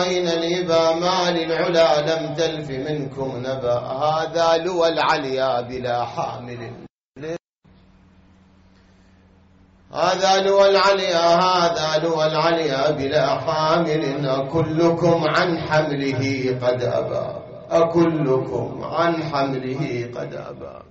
أين الإبا ما للعلا لم تلف منكم نبا. هذا لوى العليا بلا حامل، هذا لوى العليا، هذا لوى العليا بلا حامل. أكلكم عن حمله قد أبى، أكلكم عن حمله قد أبى.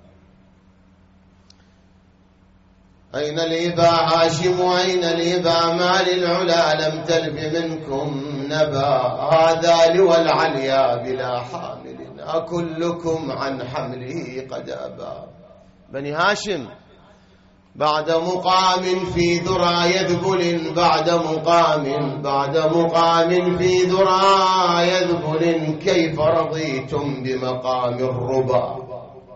أين الإبا هاشم أين الإبا ما للعلا لم تلف منكم نبا. هذا لوى العليا بلا حامل، أكلكم عن حمله قد أبى. بني هاشم بعد مقام في ذرى يذبل، بعد مقام في ذرى يذبل. كيف رضيتم بمقام الربا،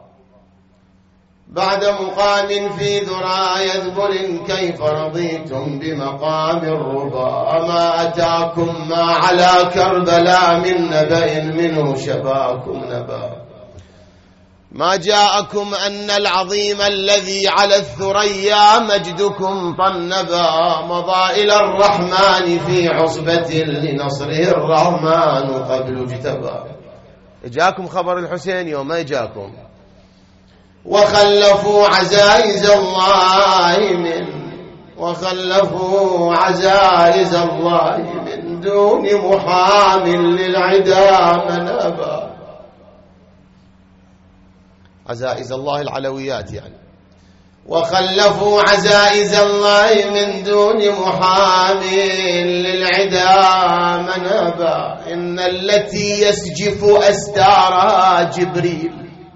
بعد مقام في ذرى يذبل. كيف رضيتم بمقام الربا. أما أتاكم ما على كربلاء من نبأ منه شباكم نبا. ما جاءكم أن العظيم الذي على الثريا مجدكم طنبا. مضى إلى الرحمن في عصبة لنصره الرحمن قبل اجتبى. جاءكم خبر الحسين يوم ما جاءكم. وخلفوا عزائز الله من دون محام للعدا من أبى. عزائز الله العلويات يعني. وخلفوا عزائز الله من دون محام للعدا من أبى. إن التي يسجف أستارها جبريل،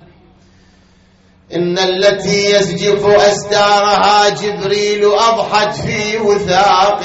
إن التي يسجف أستارها جبريل. أضحت في وثاق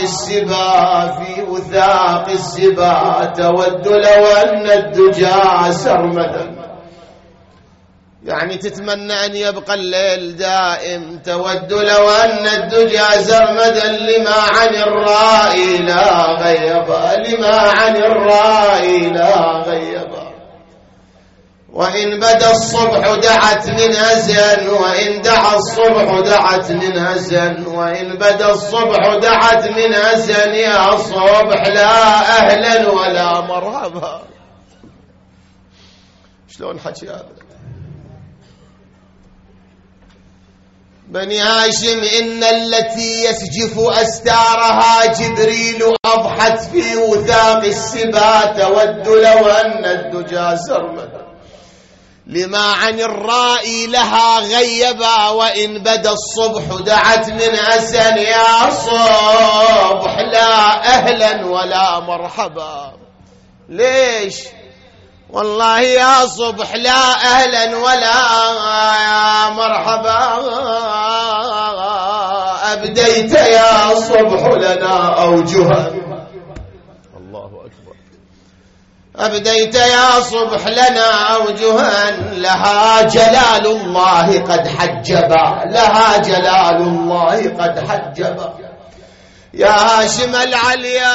السبا، تود لو أن الدجى سرمدا. يعني تتمنى أن يبقى الليل دائم. تود لو أن الدجى سرمدا. لما عن الرائي لا غيبا، لما عن الرائي لا غيبا. وإن بدا الصبح دعت من هزن، وإن دعا الصبح دعت من هزن. وإن بدا الصبح دعت من هزن. يا صبح لا أهلا ولا مرحبا. شلون حكي هذا؟ بني هاشم إن التي يسجف أستارها جبريل. أضحت في وثاق السبا، تود لو أن الدجى سرمدا. لما عن الرائي لها غيبا. وإن بدا الصبح دعت من أسن. يا صبح لا أهلا ولا مرحبا. ليش؟ والله يا صبح لا أهلا ولا مرحبا. أبديت يا صبح لنا أوجها. الله أكبر. أبديت يا صبح لنا أوجها. لها جلال الله قد حجبا، لها جلال الله قد حجبا. يا هاشم العليا،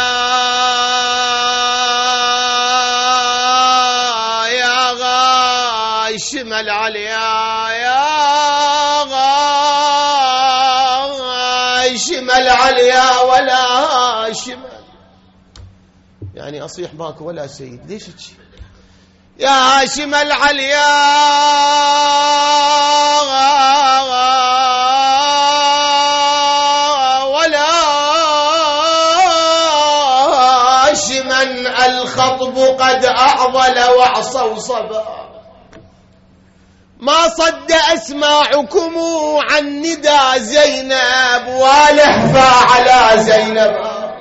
يا هاشم العليا، يا هاشم العليا ولا هاشم. يعني أصيح ماكو ولا سيد. ليش هيك؟ يا هاشم العليا ولا هاشما. الخطب قد أعضل وعصوصبا. ما صد أسماعكم عن ندى زينب ولهفى على زينب.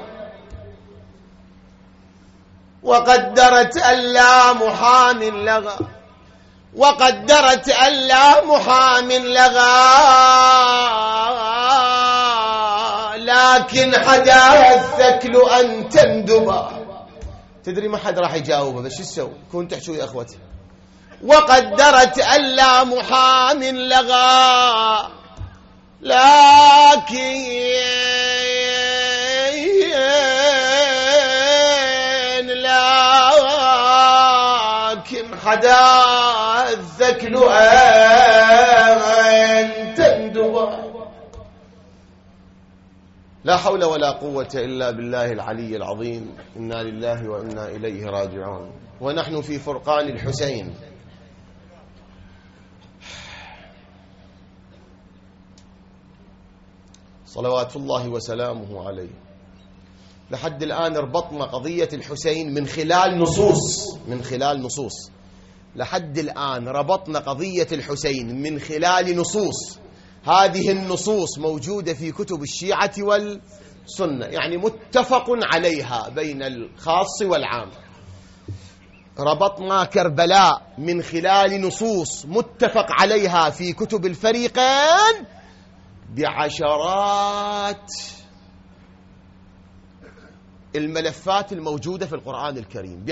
وقدرت ألا محام لغى، وقدرت ألا محام لغى. لكن حدا الثكل أن تندبا. تدري ما حد راح يجاوبه، بس شو تسوي؟ كون تحشوا يا أخوتي. وقدرت ألا محام لغى. لكن حدا الذكل أن تندبا. لا حول ولا قوة إلا بالله العلي العظيم. إنا لله وإنا إليه راجعون. ونحن في فرقان الحسين. صلوات الله وسلامه عليه. لحد الآن ربطنا قضية الحسين من خلال نصوص لحد الآن ربطنا قضية الحسين من خلال نصوص. هذه النصوص موجودة في كتب الشيعة والسنة، يعني متفق عليها بين الخاص والعام. ربطنا كربلاء من خلال نصوص متفق عليها في كتب الفريقين بعشرات الملفات الموجودة في القرآن الكريم،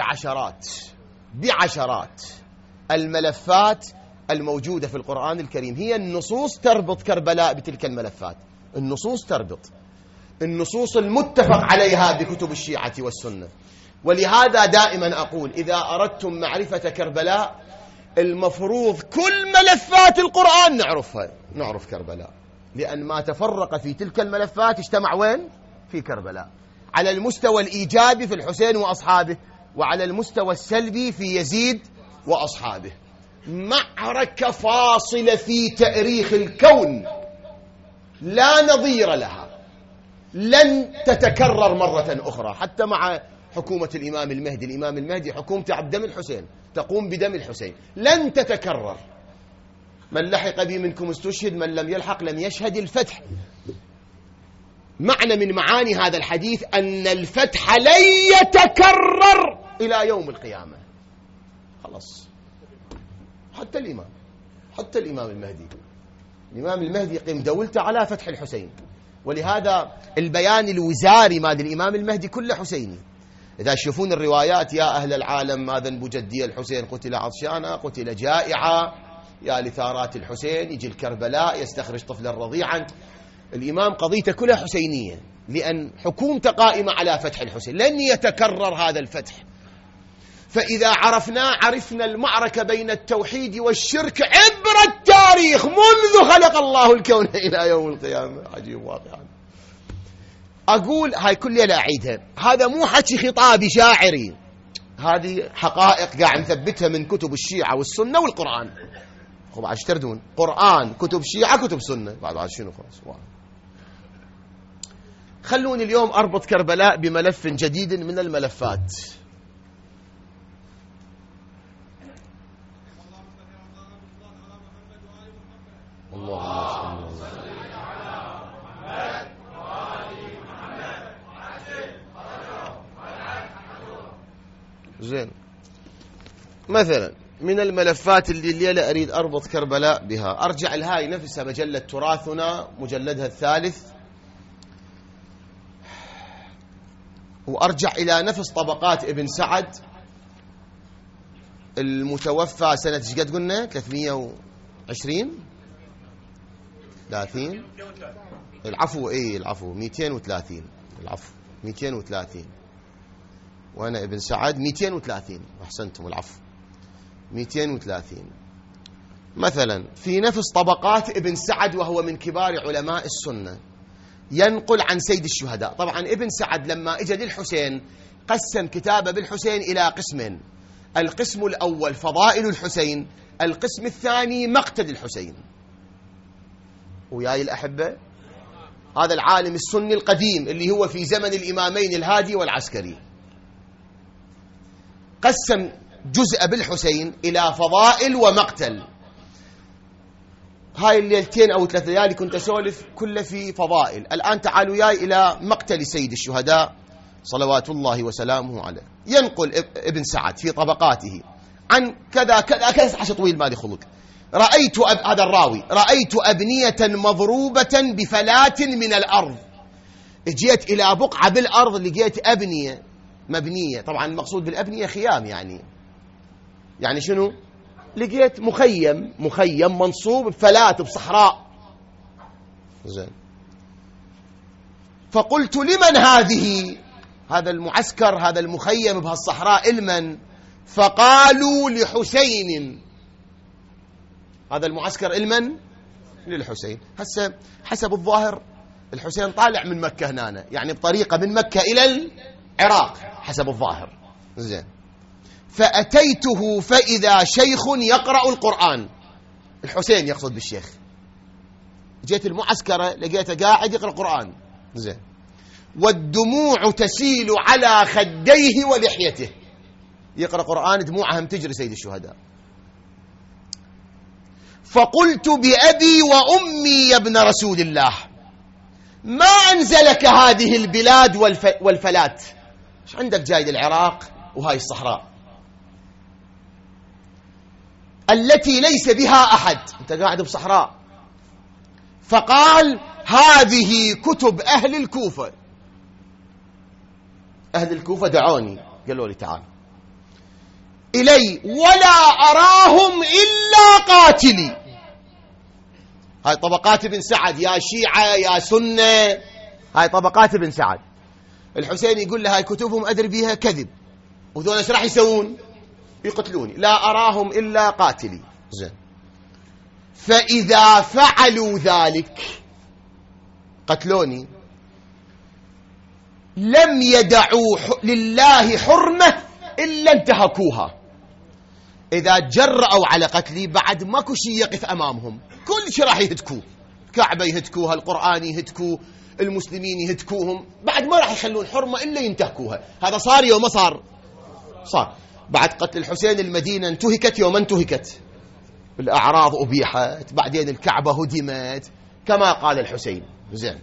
بعشرات الملفات الموجودة في القرآن الكريم. هي النصوص تربط كربلاء بتلك الملفات، النصوص تربط، النصوص المتفق عليها بكتب الشيعة والسنة. ولهذا دائما أقول إذا أردتم معرفة كربلاء المفروض كل ملفات القرآن نعرف كربلاء، لأن ما تفرق في تلك الملفات اجتمع وين؟ في كربلاء، على المستوى الإيجابي في الحسين وأصحابه، وعلى المستوى السلبي في يزيد وأصحابه. معركة فاصلة في تاريخ الكون لا نظير لها، لن تتكرر مرة أخرى. حتى مع حكومة الإمام المهدي حكومته بدم الحسين، تقوم بدم الحسين، لن تتكرر. من لحق بي منكم استشهد، من لم يلحق لم يشهد الفتح. معنى من معاني هذا الحديث أن الفتح لن يتكرر إلى يوم القيامة. خلاص. حتى الإمام المهدي قم دولته على فتح الحسين. ولهذا البيان الوزاري مال الإمام المهدي كله حسيني. إذا تشوفون الروايات: يا أهل العالم ما ذنب جدي الحسين، قتل عطشانا، قتل جائعا، يا لثارات الحسين، يجي الكربلاء يستخرج طفلا رضيعا. الإمام قضيته كلها حسينية، لأن حكومته قائمة على فتح الحسين، لن يتكرر هذا الفتح. فإذا عرفنا المعركة بين التوحيد والشرك عبر التاريخ منذ خلق الله الكون إلى يوم القيامة. عجيب واقعا. أقول هاي كلها أعيدها، هذا مو حكي خطابي شاعري، هذه حقائق قاعد نثبتها من كتب الشيعة والسنة والقرآن. بعد تردون قرآن، كتب شيعة، كتب سنة، بعد شنو خلاص. خلوني اليوم أربط كربلاء بملف جديد من الملفات. اللهم صل على محمد وآل محمد. زين، مثلا من الملفات الليلة أريد أربط كربلاء بها، أرجع لهاي نفسها مجلة تراثنا مجلدها الثالث، وأرجع إلى نفس طبقات ابن سعد المتوفى سنة ايش قد قلنا؟ 320 30 العفو 230 230 وأنا ابن سعد 230. أحسنتم، العفو 230. مثلا في نفس طبقات ابن سعد وهو من كبار علماء السنة ينقل عن سيد الشهداء. طبعا ابن سعد لما اجى للحسين قسم كتابه بالحسين إلى قسمين: القسم الأول فضائل الحسين، القسم الثاني مقتل الحسين. وياي الأحبة، هذا العالم السني القديم اللي هو في زمن الإمامين الهادي والعسكري قسم جزء بالحسين إلى فضائل ومقتل. هاي الليلتين أو 3 ليالي كنت أسولف كله في فضائل. الآن تعالوا ياي إلى مقتل سيد الشهداء صلوات الله وسلامه عليه. ينقل ابن سعد في طبقاته عن كذا كذا كذا، عشان طويل مالي خلق. هذا الراوي: رأيت أبنية مضروبة بفلات من الأرض. جيت إلى بقعة بالأرض لقيت أبنية مبنية، طبعا المقصود بالأبنية خيام، يعني شنو؟ لقيت مخيم منصوب بفلات بصحراء. زين. فقلت: لمن هذه؟ هذا المعسكر، هذا المخيم بهالصحراء لمن؟ فقالوا: لحسين. هذا المعسكر لمن؟ للحسين. هسه حسب الظاهر الحسين طالع من مكة هنا، يعني بطريقة من مكة إلى العراق حسب الظاهر. زين، فأتيته فإذا شيخ يقرأ القرآن. الحسين يقصد بالشيخ. جيت المعسكرة لقيته قاعد يقرأ القرآن. زين، والدموع تسيل على خديه ولحيته. يقرأ قرآن دموعها تجري سيد الشهداء. فقلت بأبي وأمي يا ابن رسول الله، ما أنزلك هذه البلاد والفلات؟ ايش عندك جاي العراق وهاي الصحراء التي ليس بها أحد، أنت قاعد بصحراء. فقال هذه كتب أهل الكوفة. أهل الكوفة دعوني، قالوا لي تعال إلي ولا أراهم إلا قاتلي. هاي طبقات ابن سعد، يا شيعة يا سنة، هاي طبقات ابن سعد. الحسين يقول له هاي كتبهم أدري بيها كذب، وذول ايش راح يسوون؟ يقتلوني، لا أراهم إلا قاتلي. زين، فإذا فعلوا ذلك قتلوني لم يدعوا لله حرمة إلا انتهكوها. إذا جرأوا على قتلي بعد ماكو شيء يقف أمامهم، كل شيء راح يهتكوه، كعبة يهتكوها، القرآن يهتكوه، المسلمين يهتكوهم، بعد ما راح يخلون حرمة إلا ينتهكوها. هذا صار يوم ما صار؟ صار. بعد قتل الحسين المدينة انتهكت يوم انتهكت، الأعراض أبيحت، بعدين الكعبة هدمت كما قال الحسين. زين،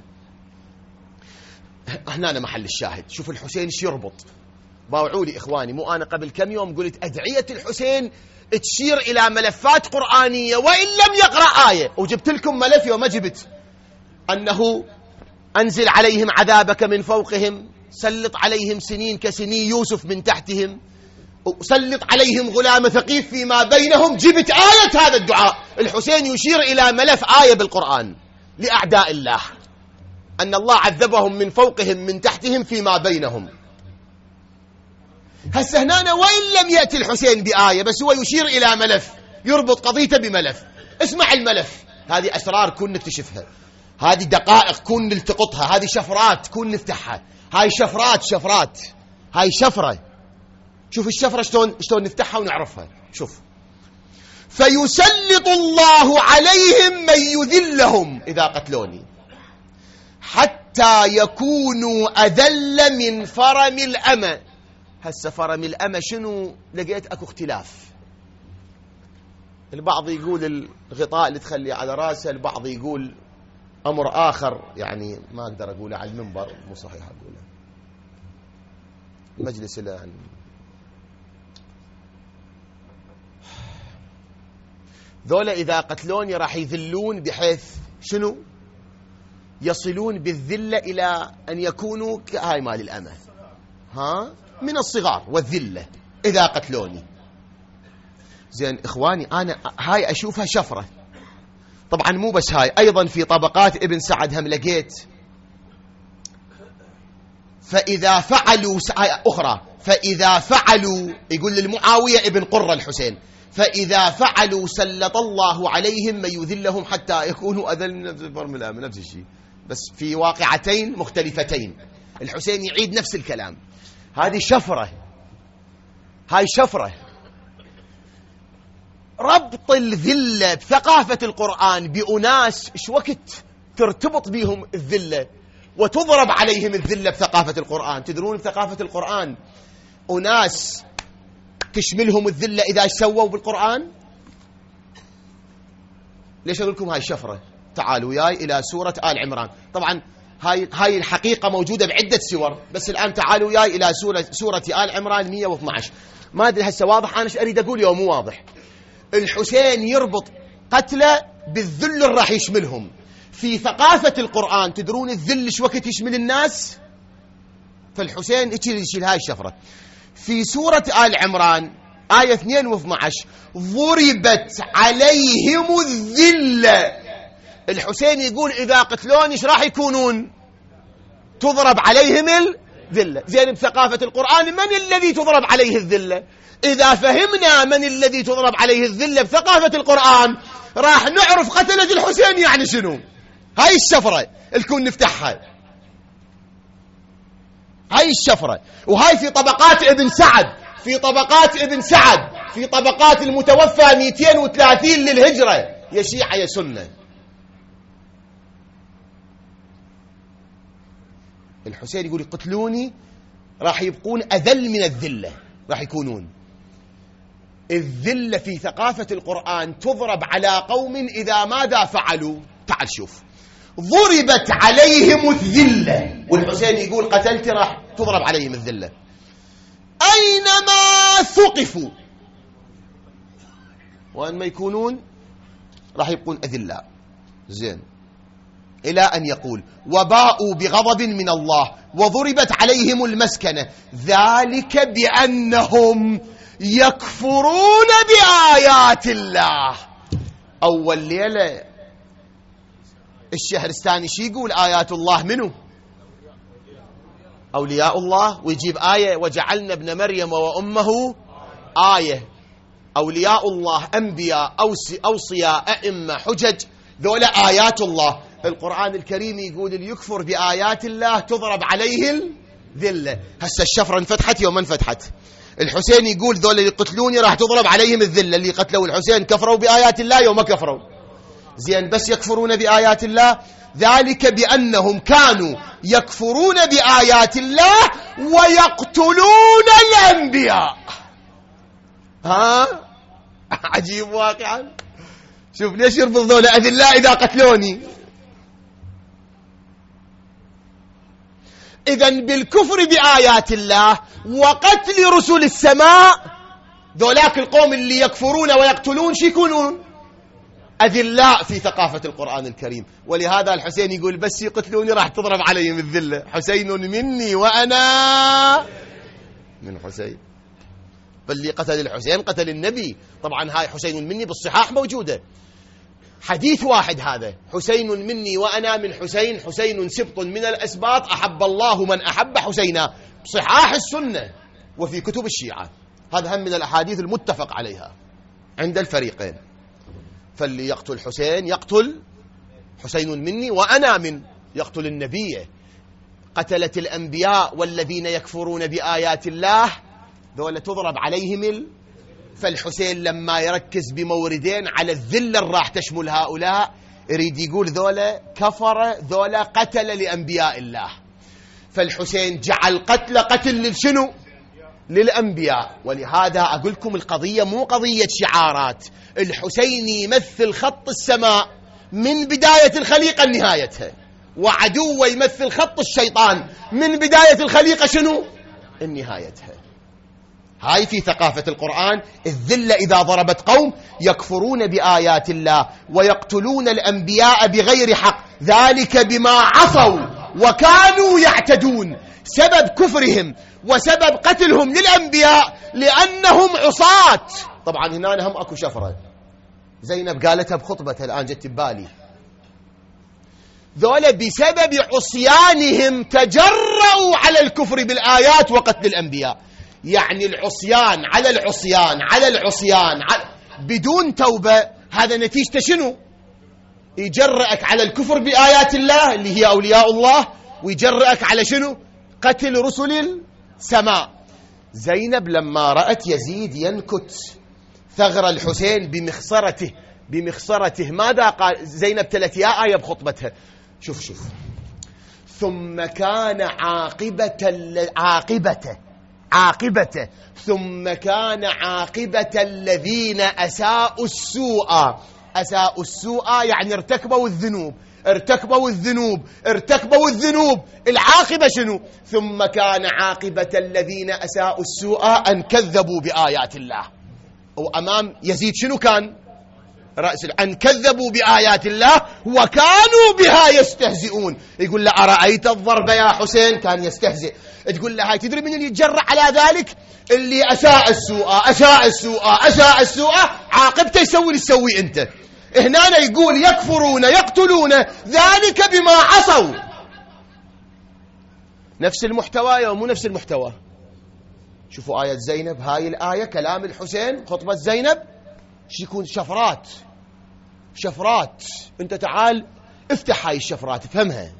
هنا محل الشاهد. شوف الحسين ايش يربط. باوعوا لي إخواني، مو أنا قبل كم يوم قلت أدعية الحسين تشير إلى ملفات قرآنية وإن لم يقرأ آية، وجبت لكم ملف يوم ما جبت أنه أنزل عليهم عذابك من فوقهم، سلط عليهم سنين كسني يوسف من تحتهم، سلط عليهم غلام ثقيف فيما بينهم. جبت آية هذا الدعاء. الحسين يشير إلى ملف آية بالقرآن لأعداء الله، أن الله عذبهم من فوقهم من تحتهم فيما بينهم. هسه هنا وإن لم يأتي الحسين بآية، بس هو يشير إلى ملف، يربط قضيته بملف. اسمع الملف، هذه أسرار كون نكتشفها، هذه دقائق كون نلتقطها، هذه شفرات كون نفتحها. هاي شفرات، هاي شفرة. شوف الشفرة شلون نفتحها ونعرفها. شوف، فيسلط الله عليهم من يذلهم إذا قتلوني حتى يكونوا أذل من فرم الأمة. هسه فرم الأمة شنو؟ لقيت أكو اختلاف. البعض يقول الغطاء اللي تخليه على راسه، البعض يقول أمر آخر، يعني ما أقدر أقوله على المنبر، مو صحيح أقوله المجلس الآن. ذولا إذا قتلوني راح يذلون بحيث شنو؟ يصلون بالذلة إلى أن يكونوا كهاي مال الأمة، من الصغار والذلة إذا قتلوني. زين إخواني، أنا هاي أشوفها شفرة. طبعا مو بس هاي، أيضا في طبقات ابن سعد هم لقيت فإذا فعلوا أخرى، فإذا فعلوا، يقول للمعاوية ابن قرة الحسين، فإذا فعلوا سلط الله عليهم من يذلهم حتى يكونوا أذل من فرم الأمة. نفس الشيء بس في واقعتين مختلفتين. الحسين يعيد نفس الكلام. هذه شفرة، هاي شفرة. ربط الذلة بثقافة القرآن بأناس إيش وقت ترتبط بهم الذلة وتضرب عليهم الذلة بثقافة القرآن. تدرون بثقافة القرآن أناس تشملهم الذلة إذا سووا بالقرآن. ليش أقول لكم هاي شفرة؟ تعالوا وياي إلى سورة آل عمران. طبعا هاي الحقيقة موجودة بعدة سور، بس الآن تعالوا وياي إلى سورة آل عمران 112. ما أدري هسه واضح أنا ايش أريد أقول يوم مو واضح. الحسين يربط قتله بالذل اللي راح يشملهم في ثقافة القرآن. تدرون الذل ايش وقت يشمل الناس؟ فالحسين يشيل هاي الشفرة. في سورة آل عمران آية 2:12 ضربت عليهم الذلة. الحسين يقول إذا قتلون إيش راح يكونون؟ تضرب عليهم الذلة. زين بثقافة القرآن من الذي تضرب عليه الذلة؟ إذا فهمنا من الذي تضرب عليه الذلة بثقافة القرآن راح نعرف قتلة الحسين يعني شنو. هاي الشفرة الكون نفتحها، هاي الشفرة. وهاي في طبقات ابن سعد، في طبقات ابن سعد، في طبقات المتوفى 230 للهجرة. يا شيعة يا سنة. الحسين يقول يقتلوني راح يبقون أذل من الذلة، راح يكونون. الذلة في ثقافة القرآن تضرب على قوم إذا ماذا فعلوا. تعال شوف، ضربت عليهم الذلة، والحسين يقول قتلت راح تضرب عليهم الذلة أينما ثقفوا، وأن ما يكونون راح يبقون أذلاء. زين، إلى أن يقول وباءوا بغضب من الله وضربت عليهم المسكنة ذلك بأنهم يكفرون بآيات الله. أول ليلة الشهرستاني شي يقول؟ آيات الله منه؟ أولياء الله، ويجيب آية وجعلنا ابن مريم وأمه آية. أولياء الله أنبياء أوصياء أئمة حجج، ذولا آيات الله. القرآن الكريم يقول اللي يكفر بآيات الله تضرب عليه الذلة. هسه الشفرة انفتحت يوم ما انفتحت. الحسين يقول ذولا اللي يقتلوني راح تضرب عليهم الذلة. اللي قتلوا الحسين كفروا بآيات الله يوم ما كفروا. زين، بس يكفرون بآيات الله. ذلك بأنهم كانوا يكفرون بآيات الله ويقتلون الأنبياء. ها عجيب واقعا. شوف ليش يرفض ذولا أذلاء إذا قتلوني. إذن بالكفر بآيات الله وقتل رسل السماء، ذولاك القوم اللي يكفرون ويقتلون شو يكونون؟ أذلاء في ثقافة القرآن الكريم. ولهذا الحسين يقول بس يقتلوني راح تضرب عليهم الذلة. حسين مني وأنا من حسين. فاللي قتل الحسين قتل النبي. طبعا هاي حسين مني بالصحاح موجودة، حديث واحد هذا، حسين مني وأنا من حسين، حسين سبط من الأسباط أحب الله من أحب حسينا، صحاح السنة وفي كتب الشيعة. هذا هم من الأحاديث المتفق عليها عند الفريقين. فاللي يقتل حسين يقتل حسين مني وأنا من، يقتل النبي. قتلت الأنبياء والذين يكفرون بآيات الله ذولا تضرب عليهم فالحسين لما يركز بموردين على الذلة راح تشمل هؤلاء، يريد يقول ذولا كفر، ذولا قتل لأنبياء الله. فالحسين جعل قتل للشنو؟ للأنبياء. ولهذا أقول لكم القضية مو قضية شعارات. الحسين يمثل خط السماء من بداية الخليقة لنهايتها، وعدوه يمثل خط الشيطان من بداية الخليقة شنو؟ نهايتها. هاي في ثقافة القرآن. الذلة إذا ضربت قوم يكفرون بآيات الله ويقتلون الأنبياء بغير حق، ذلك بما عصوا وكانوا يعتدون. سبب كفرهم وسبب قتلهم للأنبياء لأنهم عصاة. طبعا هنا هم أكو شفرة زينب قالتها بخطبتها الآن جت ببالي. ذولا بسبب عصيانهم تجرؤوا على الكفر بالآيات وقتل الأنبياء. يعني العصيان على العصيان على العصيان بدون توبة، هذا نتيجة شنو؟ يجرأك على الكفر بآيات الله اللي هي أولياء الله، ويجرأك على شنو؟ قتل رسل السماء. زينب لما رأت يزيد ينكت ثغر الحسين بمخصرته ماذا قال زينب؟ 3 آية بخطبتها. شوف ثم كان عاقبته ثم كان عاقبة الذين أساءوا السوء يعني ارتكبوا الذنوب. العاقبة شنو؟ ثم كان عاقبة الذين أساءوا السوء أن كذبوا بآيات الله. وأمام يزيد شنو كان؟ رأس أن كذبوا بآيات الله وكانوا بها يستهزئون. يقول له أرأيت الضرب يا حسين؟ كان يستهزئ. تقول له هاي تدري من اللي يتجرأ على ذلك؟ اللي أساء السوء عاقبته يسوي تسوي أنت. هنا يقول يكفرون يقتلون ذلك بما عصوا. نفس المحتوى مو نفس المحتوى. شوفوا آية زينب، هاي الآية كلام الحسين خطبة زينب شو يكون؟ شفرات. انت تعال افتح هاي الشفرات افهمها.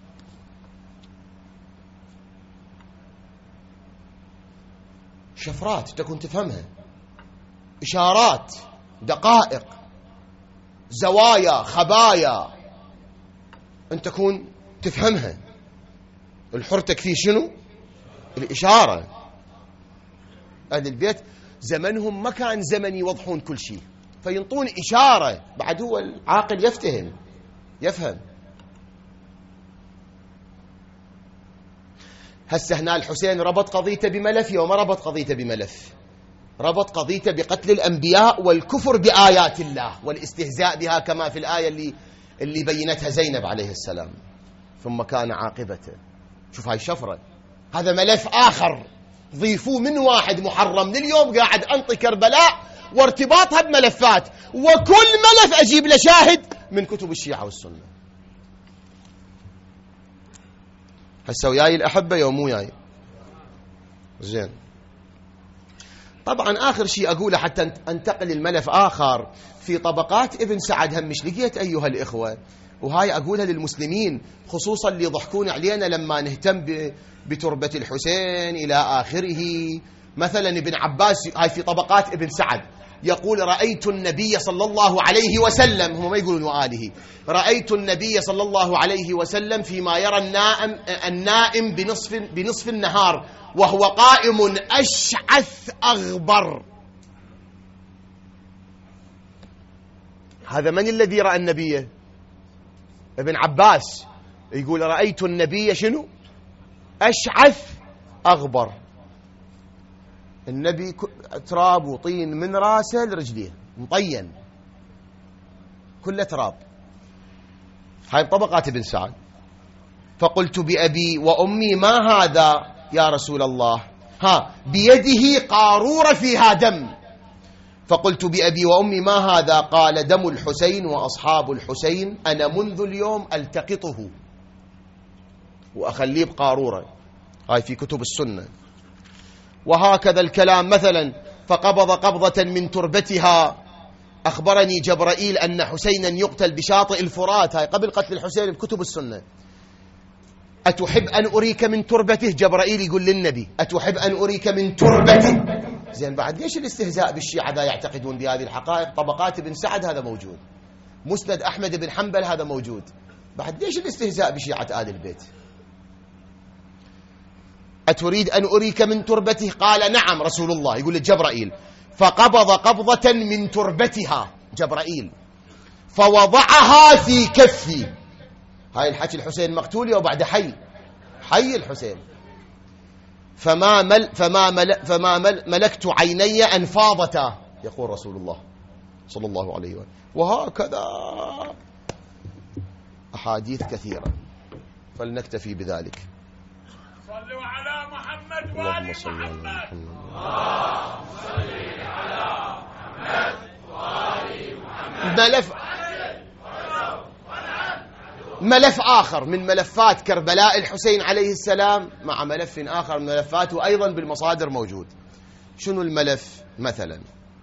شفرات تكون تفهمها، إشارات، دقائق، زوايا، خبايا، أن تكون تفهمها. الحر تكفيه شنو؟ الإشارة. أهل البيت زمنهم ما كان زمن يوضحون كل شيء، فينطون إشارة، بعد هو العاقل يفهم. هسه هنا الحسين ربط قضيته بملف، يوم ربط قضيته بملف، ربط قضيته بقتل الأنبياء والكفر بآيات الله والاستهزاء بها، كما في الآية اللي بينتها زينب عليه السلام. ثم كان عاقبته. شوف هاي الشفرة، هذا ملف آخر ضيفوه من واحد محرم. لليوم قاعد أنطي كربلاء وارتباطها بملفات، وكل ملف أجيب له شاهد من كتب الشيعة والسنة. هسه وياي الأحبة يوم مو ياي زين. طبعا آخر شيء أقوله حتى أنتقل الملف آخر في طبقات ابن سعد. هم مش لقيت أيها الإخوة، وهاي أقولها للمسلمين خصوصا اللي يضحكون علينا لما نهتم بتربة الحسين إلى آخره. مثلا ابن عباس، هاي في طبقات ابن سعد، يقول رأيت النبي صلى الله عليه وسلم، هم ما يقولون وآله، رأيت النبي صلى الله عليه وسلم فيما يرى النائم بنصف النهار وهو قائم أشعث أغبر. هذا من الذي رأى النبي؟ ابن عباس يقول رأيت النبي شنو؟ أشعث أغبر. النبي تراب وطين من راسه لرجليه، مطين كله تراب. هاي طبقات ابن سعد. فقلت بأبي وأمي ما هذا يا رسول الله؟ بيده قارورة فيها دم. فقلت بأبي وأمي ما هذا؟ قال دم الحسين وأصحاب الحسين، أنا منذ اليوم ألتقطه وأخليه بقارورة. هاي في كتب السنة. وهكذا الكلام مثلا فقبض قبضة من تربتها. أخبرني جبرائيل أن حسينا يقتل بشاطئ الفرات. هاي قبل قتل الحسين بكتب السنة. أتحب أن أريك من تربته؟ جبرائيل يقول للنبي أتحب أن أريك من تربته؟ زين، بعد ليش الاستهزاء بالشيعة ذا يعتقدون بهذه الحقائق؟ طبقات ابن سعد هذا موجود، مسند أحمد بن حنبل هذا موجود، بعد ليش الاستهزاء بشيعة آل البيت؟ أتريد أن أريك من تربته؟ قال نعم رسول الله. يقول لجبرائيل فقبض قبضة من تربتها جبرائيل فوضعها في كفي. هاي الحكي الحسين مقتول وبعد حي الحسين. فما ملكت عيني أن فاضتا، يقول رسول الله صلى الله عليه وسلم. وهكذا أحاديث كثيرة، فلنكتفي بذلك. صلوا على محمد اللهم وآل صل على محمد. ملف آخر من ملفات كربلاء الحسين عليه السلام مع ملف آخر من ملفاته أيضا بالمصادر موجود. شنو الملف؟ مثلا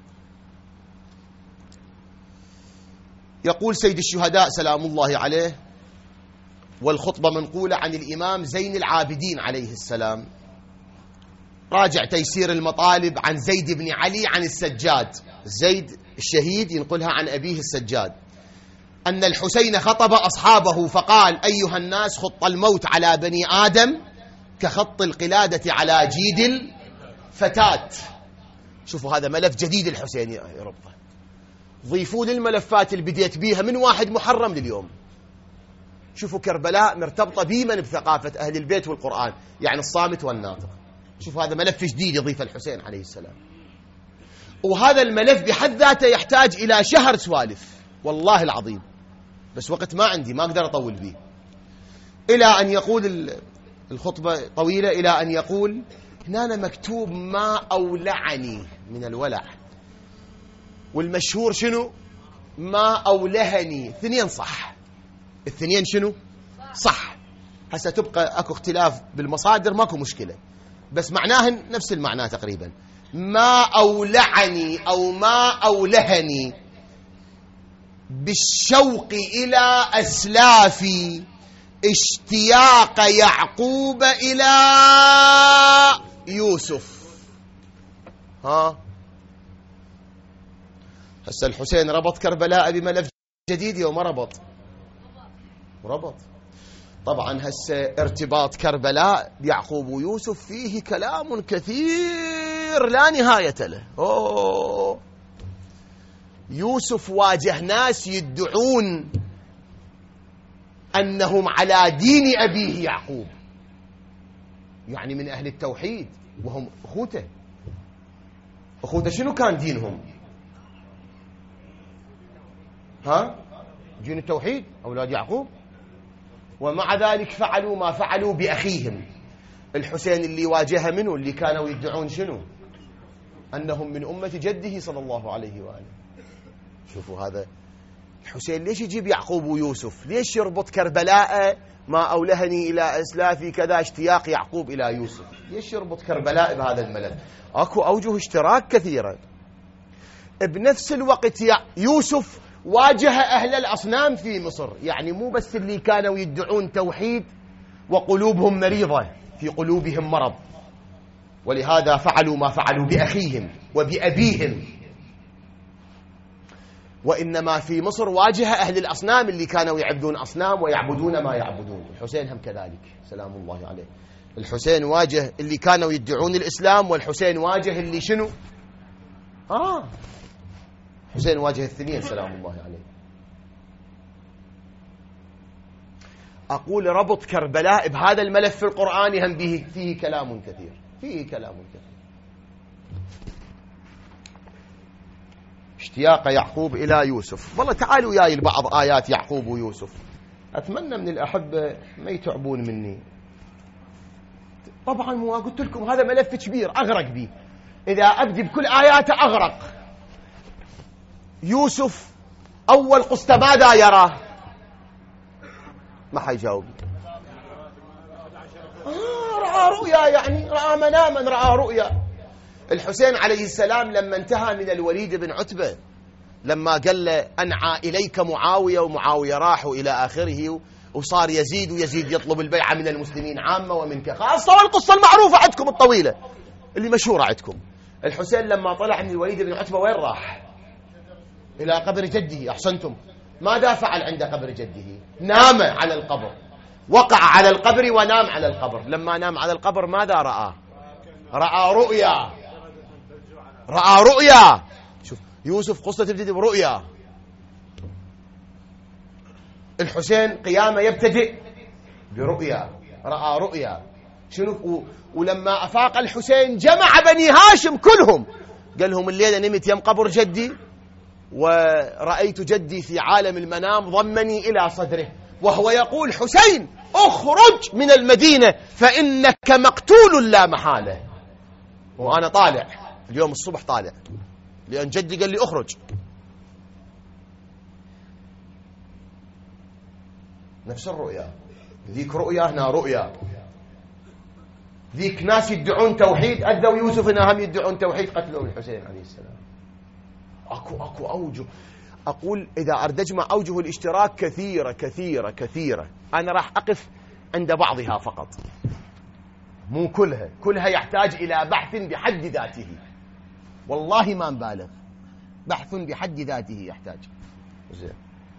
يقول سيد الشهداء سلام الله عليه، والخطبة منقولة عن الإمام زين العابدين عليه السلام، راجع تيسير المطالب عن زيد بن علي عن السجاد، زيد الشهيد ينقلها عن أبيه السجاد، أن الحسين خطب أصحابه فقال أيها الناس خط الموت على بني آدم كخط القلادة على جيد الفتاة. شوفوا هذا ملف جديد الحسين يربطه، ضيفوا للملفات اللي بديت بيها من واحد محرم لليوم. شوفوا كربلاء مرتبطة بمن؟ بثقافة أهل البيت والقرآن، يعني الصامت والناطق. شوفوا هذا ملف جديد يضيف الحسين عليه السلام. وهذا الملف بحد ذاته يحتاج إلى شهر سوالف والله العظيم، بس وقت ما عندي ما أقدر أطول به. إلى أن يقول الخطبة طويلة، إلى أن يقول هنا مكتوب ما أولعني من الولع، والمشهور شنو؟ ما أولهني. اثنين صح، الاثنين شنو؟ صح. هسه تبقى أكو اختلاف بالمصادر ماكو مشكلة، بس معناهن نفس المعنى تقريبا. ما أولعني أو ما أولهني بالشوق إلى أسلاف اشتياق يعقوب إلى يوسف. هسه الحسين ربط كربلاء بملف جديد يوم ربط. طبعا هسه ارتباط كربلاء بيعقوب ويوسف فيه كلام كثير لا نهاية له. يوسف واجه ناس يدعون أنهم على دين أبيه يعقوب، يعني من أهل التوحيد، وهم أخوته. شنو كان دينهم؟ دين التوحيد، أولاد يعقوب. ومع ذلك فعلوا ما فعلوا بأخيهم الحسين، اللي واجه منه اللي كانوا يدعون شنو؟ أنهم من أمة جده صلى الله عليه وآله. شوفوا هذا الحسين ليش يجيب يعقوب ويوسف؟ ليش يربط كربلاء ما أولهني إلى أسلافي كذا اشتياق يعقوب إلى يوسف؟ ليش يربط كربلاء بهذا الملف؟ أكو أوجه اشتراك كثيرة. بنفس الوقت يوسف واجه أهل الأصنام في مصر، يعني مو بس اللي كانوا يدعون توحيد وقلوبهم مريضة، في قلوبهم مرض، ولهذا فعلوا ما فعلوا بأخيهم وبأبيهم. وإنما في مصر واجه أهل الأصنام اللي كانوا يعبدون أصنام ويعبدون ما يعبدون. الحسين هم كذلك سلام الله عليه. الحسين واجه اللي كانوا يدعون الإسلام، والحسين واجه اللي شنو؟ حسين واجه الاثنين سلام الله عليه. أقول ربط كربلاء بهذا الملف في القرآن هم فيه كلام كثير، اشتياق يعقوب إلى يوسف. والله تعالوا وياي بعض آيات يعقوب ويوسف، أتمنى من الأحبة ما يتعبون مني. طبعا مو قلت لكم هذا ملف كبير أغرق به، إذا أبدي بكل آياته أغرق. يوسف أول قصة ماذا يرى؟ ما حيجاوب. رأى رؤيا، يعني رأى مناما، رأى رؤيا. الحسين عليه السلام لما انتهى من الوليد بن عتبة، لما قال له أنعى إليك معاوية، ومعاوية راحوا إلى آخره، وصار يزيد، ويزيد يطلب البيعة من المسلمين عامة ومنك خاصة، والقصة المعروفة عندكم الطويلة اللي مشهورة عندكم. الحسين لما طلع من الوليد بن عتبة وين راح؟ إلى قبر جده. أحسنتم. ماذا فعل عند قبر جده؟ نام على القبر، وقع على القبر ونام على القبر. لما نام على القبر ماذا رأى؟ رأى رؤيا. شوف يوسف قصة تبتدي برؤيا. الحسين قيامة يبتدئ برؤيا، رأى رؤيا. شنو؟ ولما أفاق الحسين جمع بني هاشم كلهم، قال لهم الليلة نمت يم قبر جدي، ورأيت جدي في عالم المنام ضمني إلى صدره، وهو يقول حسين اخرج من المدينة فإنك مقتول لا محالة. وأنا طالع اليوم الصبح، طالع لأن جدي قال لي اخرج. نفس الرؤيا، ذيك رؤيا هنا رؤيا. ذيك ناس يدعون توحيد، أدوا يوسف إنهم هم يدعون توحيد، قتلوا الحسين عليه السلام. أكو أوجه. أقول إذا أردجمع أوجه الاشتراك كثيرة. أنا راح أقف عند بعضها فقط، مو كلها يحتاج إلى بحث بحد ذاته، والله ما نبالغ، بحث بحد ذاته يحتاج. زين.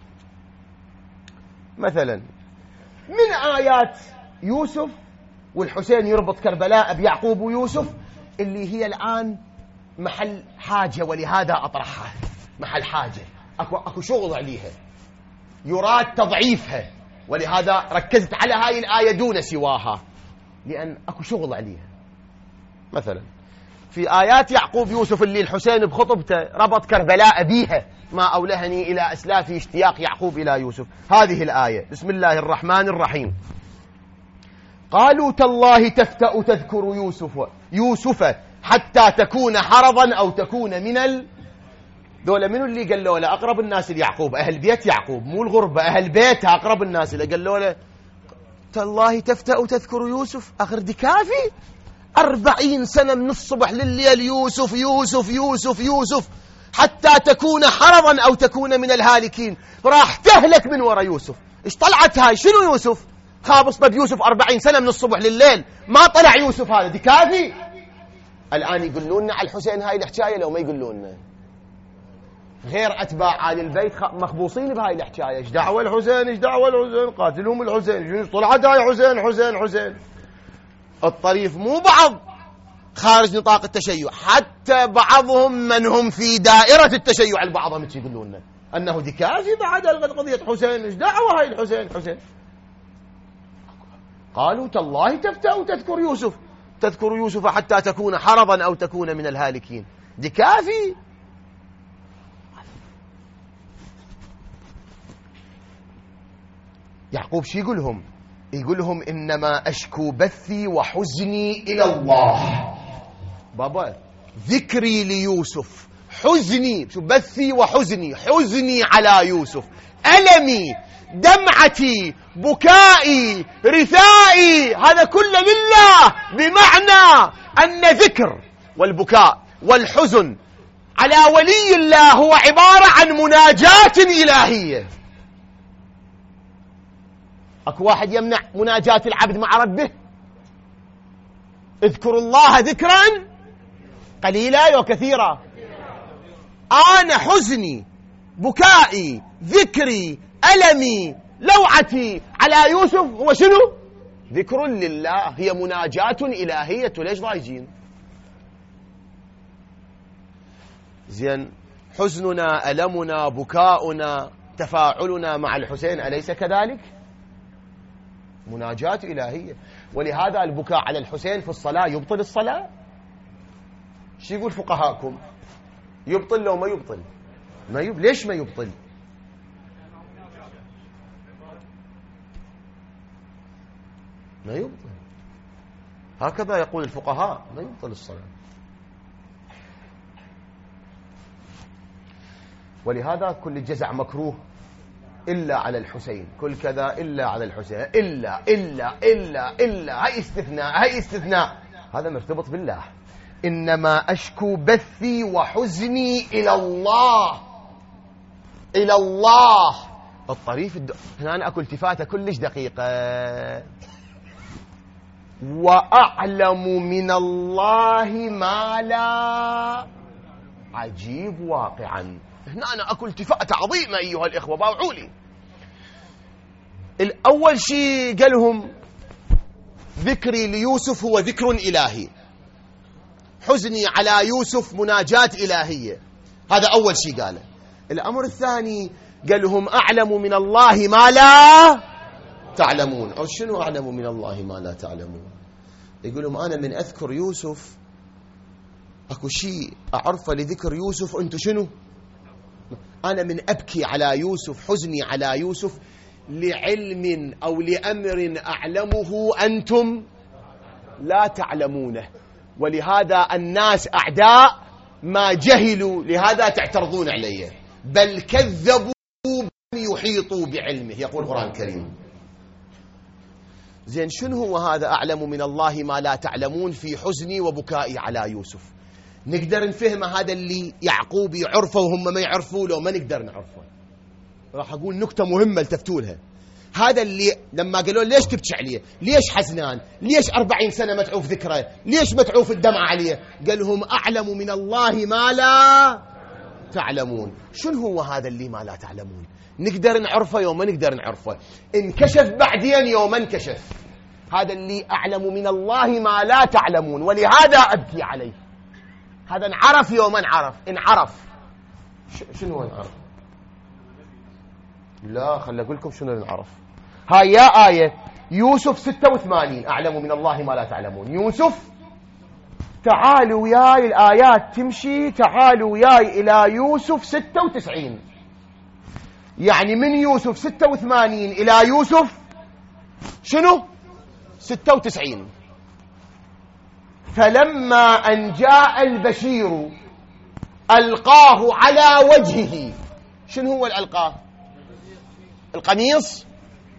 مثلا من آيات يوسف والحسين يربط كربلاء بيعقوب ويوسف، اللي هي الآن محل حاجة، ولهذا أطرحها محل حاجة. أكو شغل عليها، يراد تضعيفها، ولهذا ركزت على هاي الآية دون سواها، لأن أكو شغل عليها. مثلا في آيات يعقوب يوسف اللي الحسين بخطبته ربط كربلاء بيها، ما أولهني إلى أسلافي اشتياق يعقوب إلى يوسف. هذه الآية بسم الله الرحمن الرحيم. قالوا تالله تفتأ تذكر يوسف حتى تكون حرضا أو تكون من دولة. منو اللي قال له؟ أقرب الناس ليعقوب، أهل بيت يعقوب، مو الغربة، أهل بيت أقرب الناس. اللي قال له تالله تفتأ تذكر يوسف، آخر دي كافي 40 سنة من الصبح لليل يوسف. حتى تكون حرضا أو تكون من الهالكين. راح تهلك من وراء يوسف. إيش طلعت هاي؟ شنو يوسف؟ خابص بد يوسف 40 سنة من الصبح لليل ما طلع يوسف. هذا دي كافي. الآن يقولون لنا على الحسين هاي الحكاية لو ما يقولون لنا؟ غير أتباع آل البيت مخبوصين بهاي الحكاية. إيش دعوة الحسين؟ إيش دعوة الحسين؟ قاتلهم الحسين. طلعت هاي حسين حسين حسين. الطريف مو بعض خارج نطاق التشيع، حتى بعضهم من هم في دائرة التشيع البعضهم يقولون لنا أنه دي كافي بعد قضية حسين. إيش دعوة هاي الحسين حسين؟ قالوا تالله تفتأ وتذكر يوسف، تذكر يوسف حتى تكون حرضا أو تكون من الهالكين. دي كافي. يعقوب شي يقولهم؟ يقولهم إنما أشكو بثي وحزني إلى الله. بابا ذكري ليوسف، حزني، شو بثي وحزني، حزني على يوسف، ألمي، دمعتي، بكائي، رثائي، هذا كله لله. بمعنى أن ذكر والبكاء والحزن على ولي الله هو عبارة عن مناجاة إلهية. أكو واحد يمنع مناجاة العبد مع ربه؟ اذكروا الله ذكرا قليلا وكثيرا. أنا حزني، بكائي، ذكري، ألمي، لوعتي على يوسف هو شنو؟ ذكر لله، هي مناجاة إلهية. ليش ضايجين؟ زين، حزننا، ألمنا، بكاؤنا، تفاعلنا مع الحسين أليس كذلك؟ مناجاة إلهية. ولهذا البكاء على الحسين في الصلاة يبطل الصلاة. شو يقول فقهاءكم؟ يبطل لو ما يبطل؟ ما ليش ما يبطل؟ ما يبطل، هكذا يقول الفقهاء، ما يبطل الصلاة. ولهذا كل الجزع مكروه إلا على الحسين، كل كذا إلا على الحسين، إلا إلا إلا إلا، هاي استثناء، هاي استثناء، هذا مرتبط بالله. إنما أشكو بثي وحزني إلى الله، إلى الله. الطريف هنا أنا أكل التفاتة كلش دقيقة. وأعلم من الله ما لا، عجيب واقعا. هنا أنا أكل التفاتة عظيمة أيها الإخوة، باوعوا لي. الأول شيء قالهم ذكري ليوسف هو ذكر إلهي، حزني على يوسف مناجاة إلهية، هذا أول شيء قاله. الأمر الثاني قال لهم أعلم من الله ما لا تعلمون. أو شنو أعلم من الله ما لا تعلمون؟ يقول لهم أنا من أذكر يوسف أكو شيء أعرفه لذكر يوسف، أنتم شنو؟ أنا من أبكي على يوسف، حزني على يوسف لعلم أو لأمر أعلمه أنتم لا تعلمونه. ولهذا الناس أعداء ما جهلوا، لهذا تعترضون عليه، بل كذبوا يحيطوا بعلمه، يقول القرآن الكريم. زين، شنو هو هذا أعلم من الله ما لا تعلمون في حزني وبكائي على يوسف؟ نقدر نفهم هذا اللي يعقوب يعرفه وهم ما يعرفوه؟ لو ما نقدر نعرفه. راح أقول نكتة مهمة التفتوا لها. هذا اللي لما قالوا ليش تبكي عليه، ليش حزنان، ليش 40 سنة متعوف ذكره، ليش متعوف الدمع عليه؟ قال لهم أعلم من الله ما لا تعلمون. شنو هو هذا اللي ما لا تعلمون؟ نقدر نعرفه يوم ما نقدر نعرفه، انكشف بعدين يوم انكشف. هذا اللي أعلم من الله ما لا تعلمون، ولهذا أبكي عليه. هذا انعرف يوم انعرف، انعرف. شنو انعرف؟ لا، خلي أقول لكم شنو انعرف. هاي يا آية يوسف 86 أعلم من الله ما لا تعلمون. يوسف، تعالوا وياي الآيات تمشي، تعالوا وياي إلى يوسف 96. يعني من يوسف 86 إلى يوسف شنو 96. فلما أن جاء البشير ألقاه على وجهه. شنو هو الألقاه؟ القميص.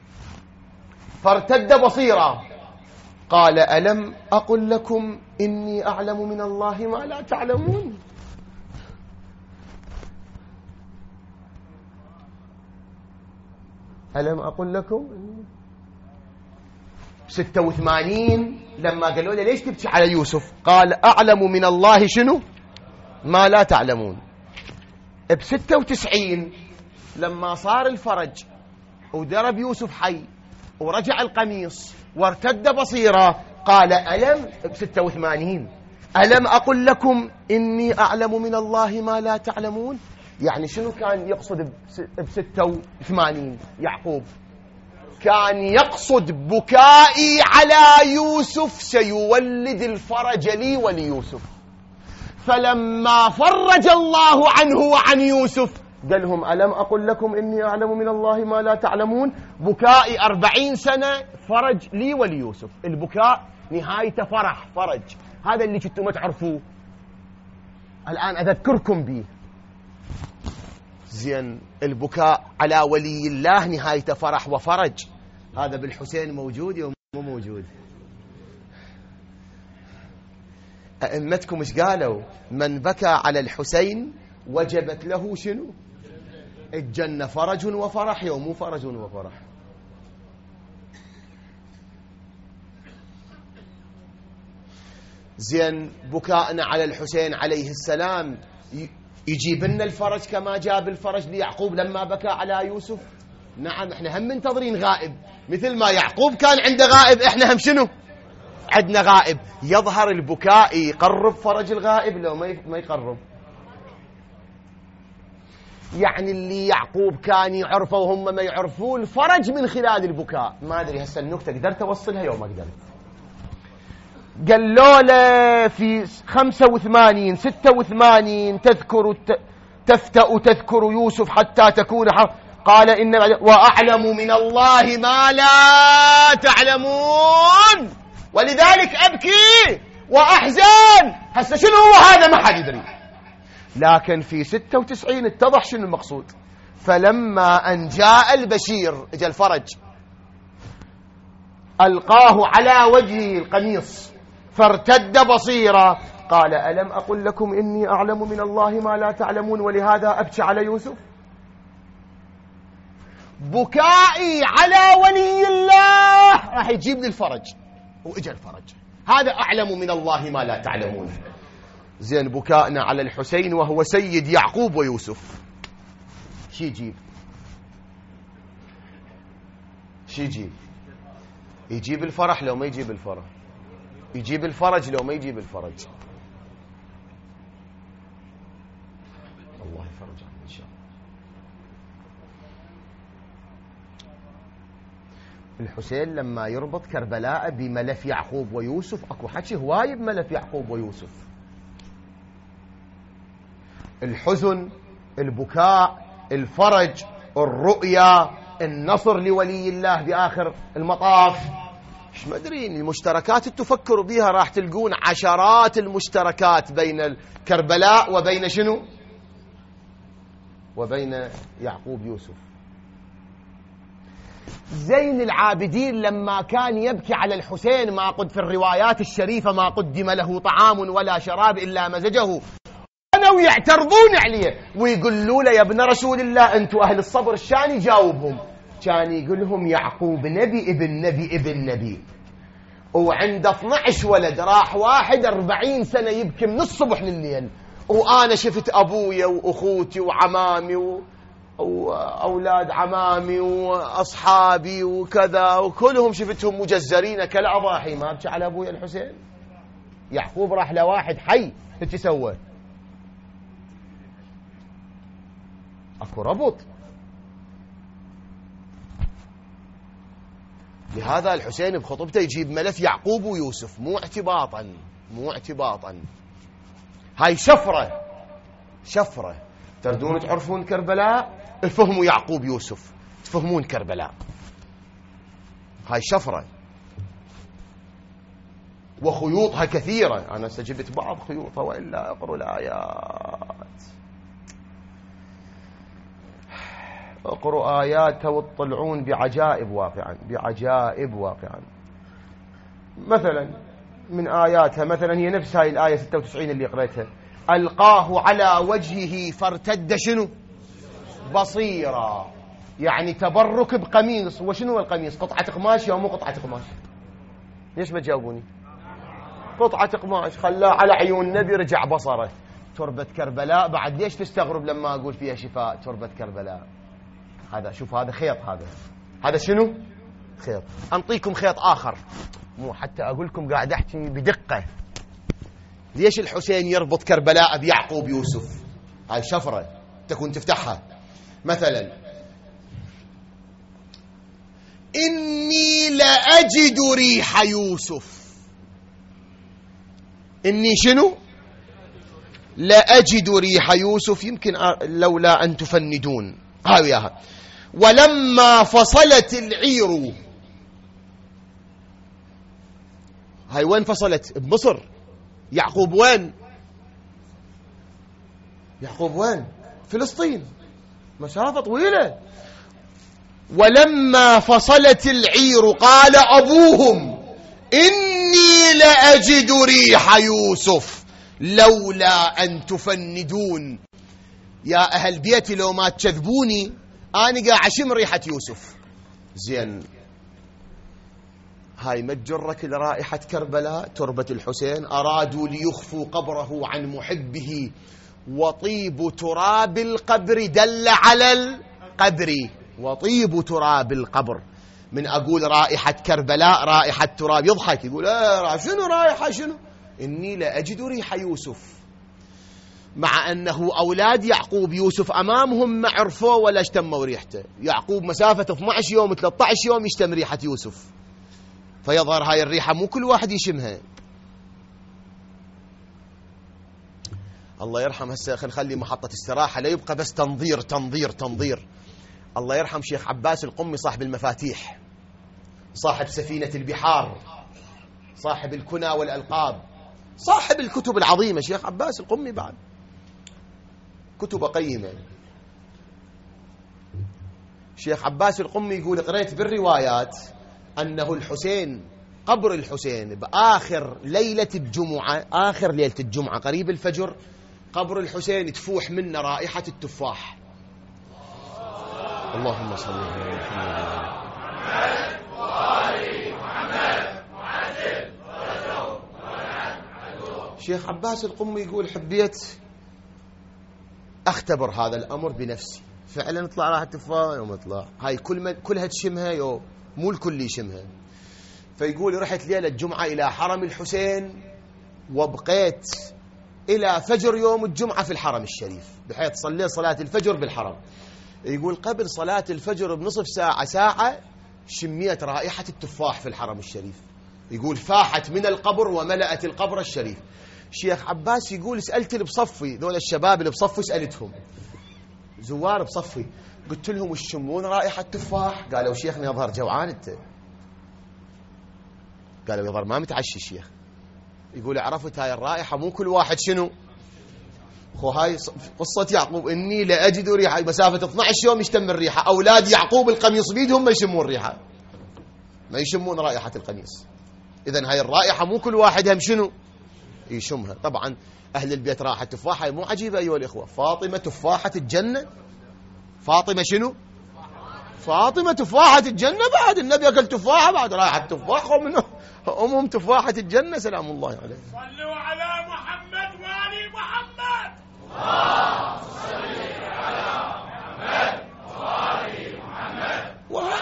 فارتد بصيرا قال ألم أقل لكم إني أعلم من الله ما لا تعلمون. ألم أقل لكم 86 لما قالوا له ليش تبكي على يوسف قال أعلم من الله شنو ما لا تعلمون. 96 لما صار الفرج ودرب يوسف حي ورجع القميص وارتد بصيرة قال ألم 86 ألم أقل لكم إني أعلم من الله ما لا تعلمون. يعني شنو كان يقصد 86 يعقوب؟ كان يقصد بكائي على يوسف سيولد الفرج لي وليوسف. فلما فرج الله عنه وعن يوسف قال لهم ألم أقل لكم إني أعلم من الله ما لا تعلمون. بكائي 40 سنة فرج لي وليوسف. البكاء نهايته فرح فرج، هذا اللي كنتم ما تعرفوه الآن أذكركم به. زين البكاء على ولي الله نهايته فرح وفرج، هذا بالحسين موجود يوم مو موجود؟ أئمتكم ايش قالوا؟ من بكى على الحسين وجبت له شنو؟ الجنة. فرج وفرح يوم مو فرج وفرح. زين بكاءنا على الحسين عليه السلام يجيب لنا الفرج كما جاب الفرج ليعقوب لما بكى على يوسف؟ نعم، احنا هم منتظرين غائب، مثل ما يعقوب كان عنده غائب احنا هم شنو عندنا غائب. يظهر البكاء يقرب فرج الغائب لو ما يقرب. يعني اللي يعقوب كان يعرفه وهم ما يعرفون الفرج من خلال البكاء. ما أدري هسه النكتة قدرت أوصلها يوم ما قدرت. قالوا له في 85 86 تفتأ تذكر يوسف حتى تكون قال إن وأعلم من الله ما لا تعلمون ولذلك أبكي وأحزن. هسه شنو هو هذا ما حد يدري، لكن في 96 اتضح شنو المقصود. فلما أن جاء البشير اجى الفرج ألقاه على وجهه القميص فارتد بصيرا قال ألم أقل لكم إني أعلم من الله ما لا تعلمون ولهذا أبكي على يوسف. بكائي على ولي الله راح يجيب لي الفرج، وإجا الفرج. هذا أعلم من الله ما لا تعلمون. زين بكائنا على الحسين وهو سيد يعقوب ويوسف شي يجيب؟ شي يجيب؟ يجيب الفرح لو ما يجيب الفرح، يجيب الفرج لو ما يجيب الفرج. الله يفرج عنه إن شاء الله. الحسين لما يربط كربلاء بملف يعقوب ويوسف اكو حكي هواي بملف يعقوب ويوسف. الحزن، البكاء، الفرج، الرؤيا، النصر لولي الله بآخر المطاف. مش مدرين المشتركات تفكروا بيها راح تلقون عشرات المشتركات بين كربلاء وبين شنو؟ وبين يعقوب يوسف. زين العابدين لما كان يبكي على الحسين ما قد في الروايات الشريفة ما قدم له طعام ولا شراب إلا مزجه، كانوا يعترضون عليه ويقولوا له يا ابن رسول الله أنتوا أهل الصبر. الشان يجاوبهم كان يقول لهم يعقوب نبي ابن نبي ابن نبي، وعنده 12 ولد، راح واحد 40 سنة يبكي من الصبح لليل، وأنا شفت أبويا وأخوتي وعمامي وأولاد عمامي وأصحابي وكذا وكلهم شفتهم مجزرين كالأضاحي. ما أبكي على أبويا الحسين؟ يعقوب راح لواحد حي ايش سوى؟ اكو ربط. لهذا الحسين بخطبته يجيب ملف يعقوب ويوسف مو اعتباطا، مو اعتباطا. هاي شفرة، شفرة. تردون تعرفون كربلاء افهموا يعقوب يوسف تفهمون كربلاء. هاي شفرة وخيوطها كثيرة. أنا سجبت بعض خيوطها وإلا اقروا الآيات، اقروا آياتها وتطلعون بعجائب واقعا، بعجائب واقعا. مثلا من آياتها مثلا هي نفس هاي الآية 96 اللي قريتها، ألقاه على وجهه فارتد شنو؟ بصيرا. يعني تبرك بقميص. وشنو هو القميص؟ قطعة قماش أو مو قطعة قماش؟ ليش ما تجاوبوني؟ قطعة قماش. خلاه على عيون النبي رجع بصره. تربة كربلاء بعد ليش تستغرب لما أقول فيها شفاء؟ تربة كربلاء. هذا شوف، هذا خيط. هذا شنو؟ خيط. أنطيكم خيط آخر، مو حتى أقول لكم، قاعد أحكي بدقة. ليش الحسين يربط كربلاء بيعقوب يوسف؟ هاي شفرة تكون تفتحها. مثلا إني لأجد ريح يوسف. إني شنو؟ لأجد ريح يوسف. يمكن لولا أن تفندون. هاي وياها. ولما فصلت العير. هاي وين فصلت؟ بمصر. يعقوب وين؟ يعقوب وين؟ فلسطين. مسافة طويلة. ولما فصلت العير قال أبوهم إني لأجد ريح يوسف لولا أن تفندون. يا أهل بيتي لو ما تكذبوني أنا قاعد أشم ريحة يوسف. زين، هاي ما تجرك لرائحة كربلاء تربة الحسين. أرادوا ليخفوا قبره عن محبه، وطيب تراب القبر دل على القبر. وطيب تراب القبر. من أقول رائحة كربلاء رائحة تراب يضحك، يقول شنو رائحة شنو؟ إني لأجد ريح يوسف. مع أنه أولاد يعقوب يوسف أمامهم ما عرفوا ولا اشتموا ريحته. يعقوب مسافة 12 يوم 13 يوم يشتم ريحة يوسف. فيظهر هاي الريحة مو كل واحد يشمها. الله يرحم. هسه خلينا نخلي محطة استراحة، لا يبقى بس تنظير تنظير تنظير. الله يرحم شيخ عباس القمي صاحب المفاتيح، صاحب سفينة البحار، صاحب الكنى والألقاب، صاحب الكتب العظيمة. شيخ عباس القمي بعد كتب قيمة. شيخ عباس القمي يقول قريت بالروايات أنه الحسين، قبر الحسين بآخر ليلة الجمعة، آخر ليلة الجمعة قريب الفجر، قبر الحسين تفوح منه رائحة التفاح. اللهم صل على محمد. شيخ عباس القمي يقول حبيت أختبر هذا الأمر بنفسي. فعلا طلع رائحة التفاح يوم طلع. هاي كلها تشمها يوم، مو الكل يشمها. فيقول رحت ليلة الجمعة إلى حرم الحسين، وبقيت إلى فجر يوم الجمعة في الحرم الشريف، بحيث صليت صلاة الفجر بالحرم. يقول قبل صلاة الفجر بنصف ساعة شميت رائحة التفاح في الحرم الشريف. يقول فاحت من القبر وملأت القبر الشريف. شيخ عباس يقول سألت اللي بصفي، ذول الشباب اللي بصفي سألتهم، زوار بصفي، قلت لهم يشمون رائحة تفاح؟ قالوا شيخنا يظهر جوعان انت. قالوا يظهر ما متعشي الشيخ. يقول عرفت هاي الرائحة مو كل واحد شنو. خو هاي قصة يعقوب، إني لأجد ريحة، مسافة 12 يوم يشتم الريحة. أولاد يعقوب القميص بيدهم ما يشمون الريحة، ما يشمون رائحة القميص. إذن هاي الرائحة مو كل واحد هم شنو يشمها. طبعا أهل البيت رائحة تفاحة مو عجيبة أيها الإخوة. فاطمة تفاحة الجنة. فاطمة شنو؟ فاطمة تفاحة الجنة. بعد النبي أكل تفاحة، بعد رائحة تفاح ومن أمهم تفاحة الجنة سلام الله عليه. صلوا على محمد وآل محمد. صل على محمد وآل محمد.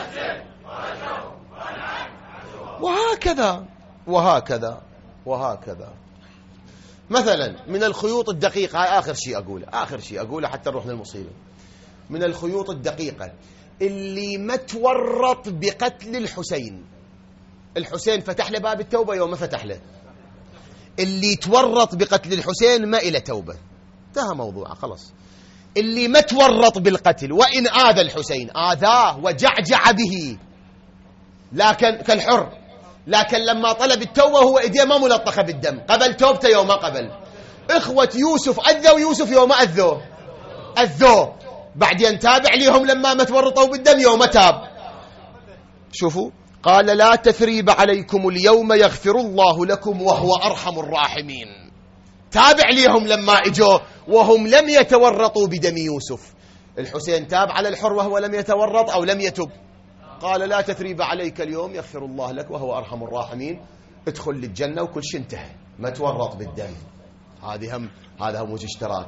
وهكذا وهكذا وهكذا. مثلا من الخيوط الدقيقة، هاي آخر شيء أقوله حتى نروح للمصيبة. من الخيوط الدقيقة اللي ما تورط بقتل الحسين. الحسين فتح له باب التوبة يوم ما فتح له. اللي تورط بقتل الحسين ما إلى توبة، انتهى موضوعه خلاص. اللي ما تورط بالقتل وإن آذى الحسين، آذاه وجعجع به لكن كالحر، لكن لما طلب التوبة هو إيديه ما ملطخة بالدم، قبل توبته يوم ما قبل. إخوة يوسف أذوا يوسف يوم ما أذوه، بعدين تابع ليهم لما ما تورطوا بالدم يوم ما تاب. شوفوا قال لا تثريب عليكم اليوم يغفر الله لكم وهو أرحم الراحمين. تابع ليهم لما اجوا وهم لم يتورطوا بدم يوسف. الحسين تاب على الحر وهو لم يتورط أو لم يتب؟ قال لا تثريب عليك اليوم يغفر الله لك وهو أرحم الراحمين، ادخل للجنة وكل شيء انتهى، ما تورط بالدم. هذا هم وجه اشتراك.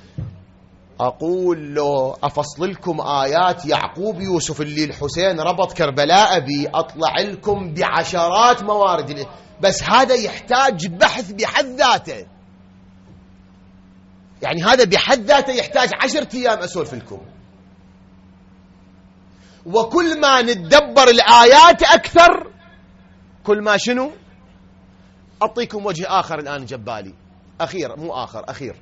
أقول له أفصل لكم آيات يعقوب يوسف اللي الحسين ربط كربلاء بي، أطلع لكم بعشرات موارد، بس هذا يحتاج بحث بحد ذاته. يعني هذا بحد ذاته يحتاج 10 أيام أسولف لكم. وكل ما نتدبر الآيات أكثر كل ما شنو. أعطيكم وجه آخر الآن جبالي، أخير مو آخر، أخير.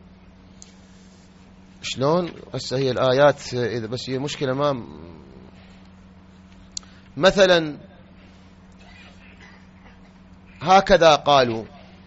شلون هسه هي الآيات إذا بس هي مشكلة ما مثلا هكذا قالوا.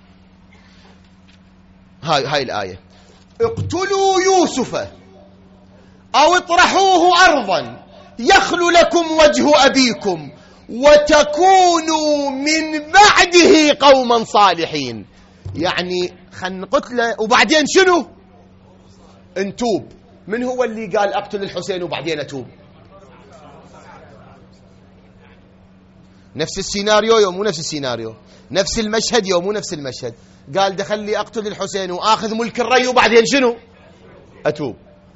هاي الآية: اقتلوا يوسف أو اطرحوه أرضا يخل لكم وجه أبيكم وتكونوا من بعده قوما صالحين. يعني خلنا نقتله وبعدين شنو؟ انتوب. من هو اللي قال اقتل الحسين وبعدين اتوب؟ نفس السيناريو يوم مو نفس السيناريو، نفس المشهد يوم مو نفس المشهد. قال دخل لي اقتل الحسين واخذ ملك الري وبعدين شنو؟ اتوب.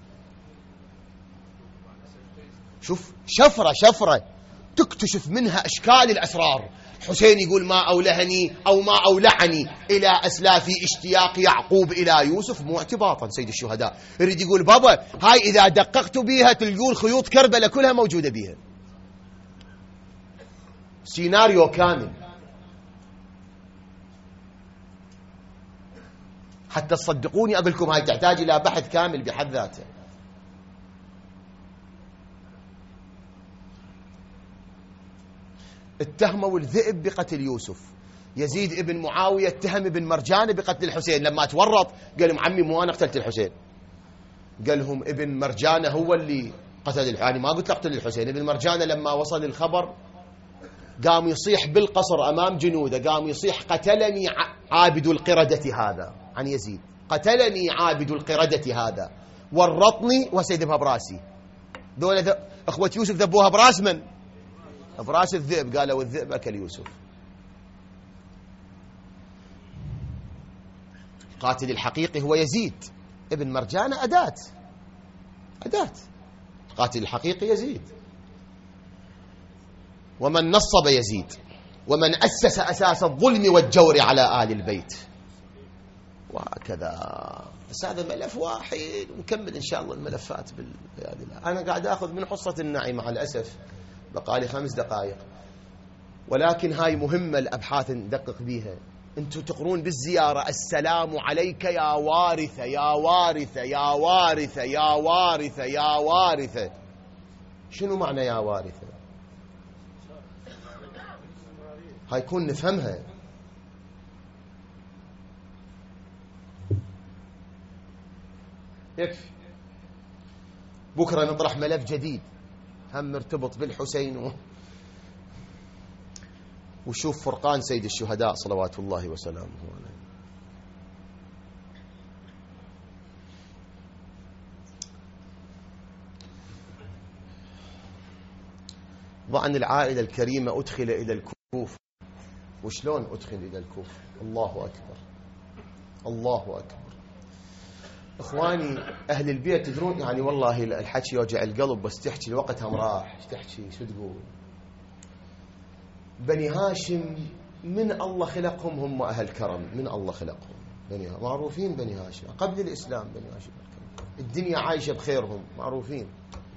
شوف شفرة تكتشف منها اشكال الاسرار. حسين يقول ما أولهني أو ما أولعني إلى أسلافي اشتياق يعقوب إلى يوسف، مو اعتباطا سيد الشهداء. يريد يقول بابا هاي إذا دققت بيها تلقون خيوط كربلاء كلها موجودة بيها، سيناريو كامل. حتى تصدقوني أقول لكم هاي تحتاج إلى بحث كامل بحد ذاته. اتهموا الذئب بقتل يوسف. يزيد ابن معاوية اتهم ابن مرجان بقتل الحسين. لما تورط قال لهم عمي مو أنا قتلت الحسين، قال لهم ابن مرجان هو اللي قتل الحسين، يعني ما قلت اقتل الحسين. ابن مرجان لما وصل الخبر قام يصيح بالقصر أمام جنوده، قام يصيح قتلني عابد القردة هذا عن يزيد، قتلني عابد القردة هذا ورطني وسيدبها براسي. دول اخوة يوسف ذبوها براس من؟ براس الذئب. قالوا الذئب أكل يوسف. قاتل الحقيقي هو يزيد، ابن مرجان أداة. قاتل الحقيقي يزيد، ومن نصب يزيد ومن أسس أساس الظلم والجور على آل البيت وهكذا. بس هذا ملف واحد، ونكمل إن شاء الله الملفات بإذن الله. أنا قاعد أخذ من حصة النعي مع الأسف، بقالي 5 دقائق، ولكن هاي مهمة الأبحاث ندقق بيها. أنتم تقرون بالزيارة السلام عليك يا وارثة يا وارثة يا وارثة يا وارثة يا وارثة. شنو معنى يا وارثة؟ هاي كون نفهمها. يكفي. بكرة نطرح ملف جديد هم مرتبط بالحسين وشوف فرقان سيد الشهداء صلوات الله وسلامه عليه. ضعن العائلة الكريمة أدخل إلى الكوف. وشلون أدخل إلى الكوف؟ الله أكبر الله أكبر. إخواني أهل البيت تدرون يعني والله الحكي يوجع القلب، بس تحكي الوقتها راح. ايش تحكي؟ شو تقول؟ بني هاشم من الله خلقهم هم أهل كرم، من الله خلقهم. بني معروفين، بني هاشم قبل الإسلام بني هاشم الدنيا عايشة بخيرهم، معروفين.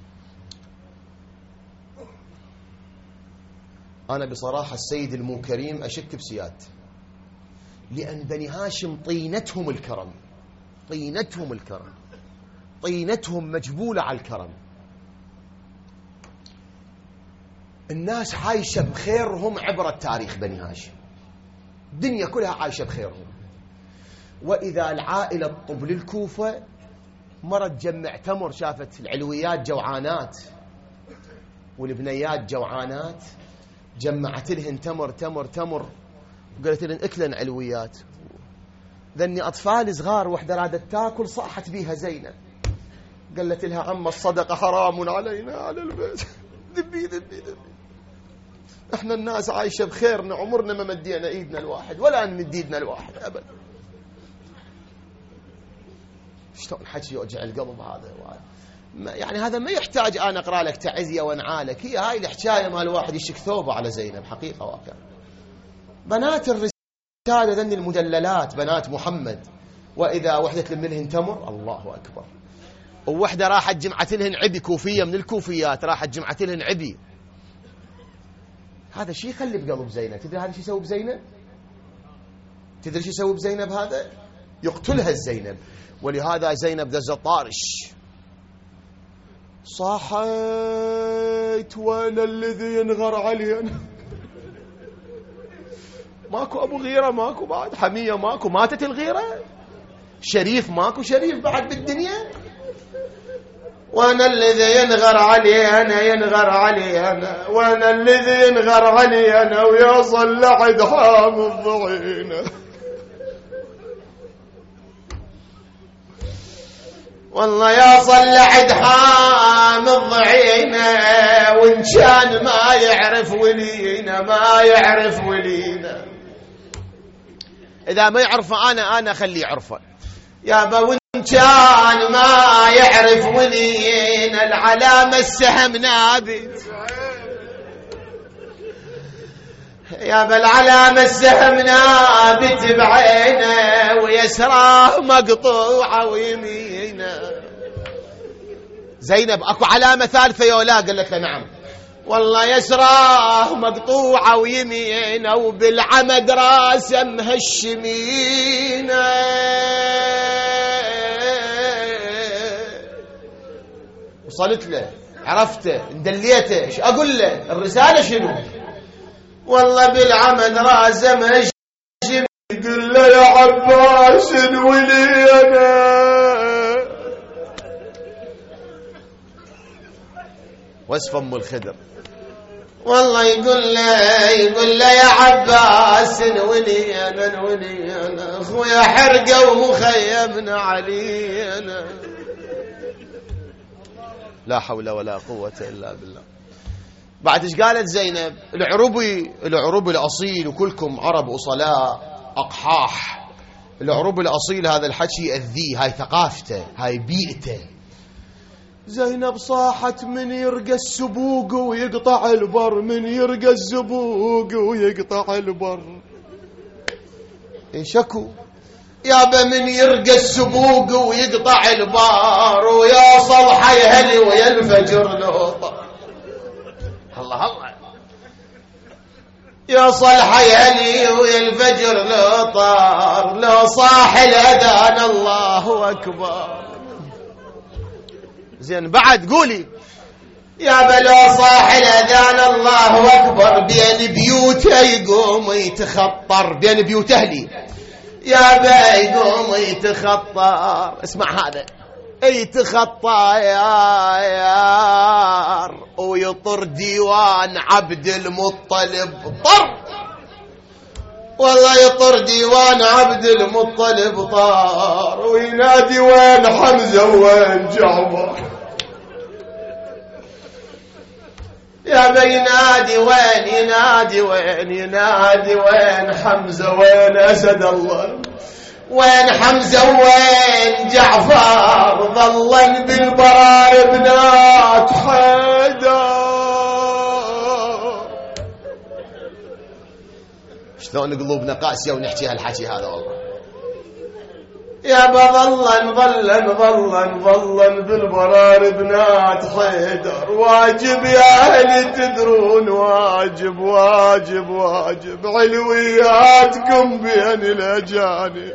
أنا بصراحة السيد المو كريم أشك بسيادته، لأن بني هاشم طينتهم الكرم، طينتهم الكرم، طينتهم مجبولة على الكرم. الناس عايشة بخيرهم عبر التاريخ. بني هاشم الدنيا كلها عايشة بخيرهم. وإذا العائلة تطب للكوفة مرة تجمع تمر، شافت العلويات جوعانات والبنيات جوعانات، جمعت لهن تمر تمر تمر وقالت لهن اكلن علويات. ذني أطفال صغار، وحدة رادت تاكل صاحت بيها زينب. قالت لها عم الصدقة حرام علينا على البيت. دبي دبي دبي، احنا الناس عايشة بخيرنا، عمرنا ما مدينا ايدنا الواحد ولا نمد ايدنا الواحد ابدا. شلون حكي يوجع القلب هذا. يعني هذا ما يحتاج انا اقرا لك تعزيه وانعالك، هي هاي الحكايه مال الواحد يشك ثوبه على زينب حقيقه واقع. بنات الرساله ذن المدللات بنات محمد، واذا وحده تلم لهن تمر الله اكبر. ووحده راحت جمعت لهن عبي، كوفيه من الكوفيات راحت جمعت لهن عبي. هذا شيء يخلي بقلب زينب. تدري هذا شيء يسوي بزينب؟ تدري شيء يسوي بزينب؟ هذا يقتلها الزينب. ولهذا زينب دز طارش، صاحت وانا الذي ينغر علي أنا. ماكو ابو غيره، ماكو بعد حميه، ماكو، ماتت الغيره. شريف ماكو شريف بعد بالدنيا. وانا الذي ينغر علي انا، ينغر علي انا، وانا الذي ينغر علي انا، ويوصل لعد حام الضعينه. والله يوصل لعد حام الضعينه، وان كان ما يعرف ولينا، ما يعرف ولينا. اذا ما يعرفه انا خليه يعرفه يابا. وان كان ما يعرف ولينا، العلامه السهم نابت يابا، العلامه السهم نابت بعينه، ويسراه مقطوعه ويمينه. زينب اكو علامه ثالثه يولا؟ قالت له نعم. والله يسراه مقطوعه ويمينه، وبالعمد راسه مهشمينه. وصلت له، عرفته، اندليته، ايش اقول له؟ الرساله شنو؟ والله بالعمد راسه مهشمينه. قل له يا عباس ولي انا. وصف ام الخدر. والله يقول له يا عباس ولي انا، ولي انا، اخويا حرقه ومخيمنا علينا. لا حول ولا قوه الا بالله. بعد ايش قالت زينب؟ العربي الاصيل، وكلكم عرب اصلاء اقحاح. العربي الاصيل هذا الحكي يأذيه، هاي ثقافته، هاي بيئته. زينب صاحت من يرقى السبوق ويقطع البر، من يرقى الزبوق ويقطع البر. شكو يابا، من يرقى السبوق ويقطع البر، ويوصل حيهلي وينفجر لوطه. الله الله، يوصل حيهلي وينفجر لوطه، لو صاح الاذان الله اكبر. زين بعد قولي يا بلو صاح الاذان الله اكبر، بين بيوته يقوم يتخطر، بين بيوت اهلي يا با يقوم يتخطر. اسمع هذا، يتخطى يار ويطر ديوان عبد المطلب طر. والله يطر ديوان عبد المطلب طار، وينادي وين حمزة وين جعفر. يا بينادي وين، ينادي وين، ينادي وين حمزة وين أسد الله، وين حمزة وين جعفر. ظلن بالبراء بنات حيدر. شلون قلوبنا قاسية ونحكي هالحكي هذا والله. يابا ظلن بالبرار بنات حيدر. واجب يا اهلي تدرون، واجب واجب واجب علوياتكم بين الاجانب.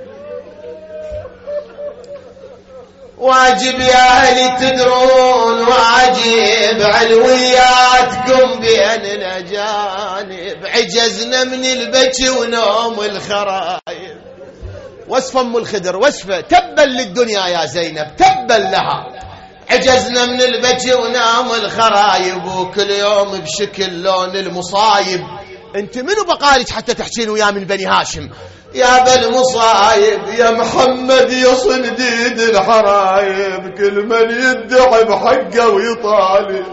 واجب يا اهلي تدرون، واجب علوياتكم بين الاجانب. عجزنا من البكي ونوم الخرايب. وصف ام الخدر، وصفه تبا للدنيا يا زينب، تبا لها. عجزنا من البكي ونام الخرايب، وكل يوم بشكل لون المصايب. انت منو بقالك حتى تحكين ويا من بني هاشم؟ يا بالمصايب يا محمد يا صنديد الحرايب، كل من يدعي بحقه ويطالب.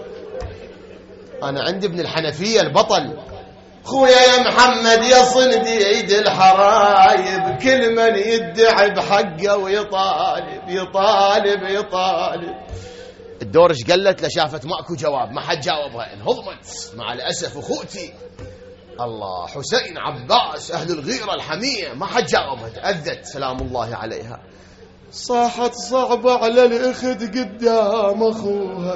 أنا عندي ابن الحنفية البطل، خويا يا محمد يا صنديد الحرايب، كل من يدعي بحقه ويطالب يطالب يطالب. الدور ايش قالت؟ لشافت ماكو جواب، ما حد جاوبها، انهضمت مع الأسف أخوتي الله حسين عباس أهل الغيرة الحمية، ما حد جاوبها، تأذت سلام الله عليها. صاحت صعبة على الأخت قدام أخوها،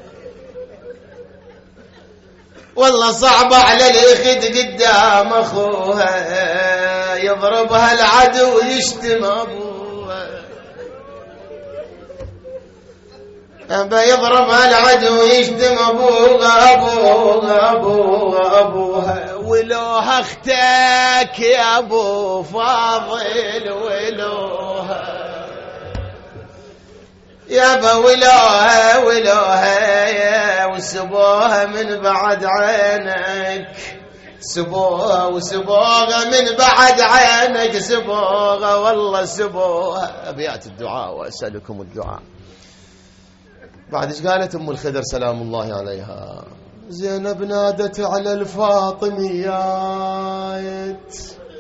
والله صعبة على الأخت قدام أخوها، يضربها العدو ويشتم أبوها، يضربها العدو ويشتم أبوها أبوها أبوها أبوها. ولوها اختك يا أبو فاضل، ولوها يابا ولوها ولوها، وسبوها من بعد عينك، سبوها وسبوها من بعد عينك، سبوها والله سبوها. أبيات الدعاء وأسألكم الدعاء. بعد ايش قالت أم الخدر سلام الله عليها؟ زينب نادت على الفاطميات،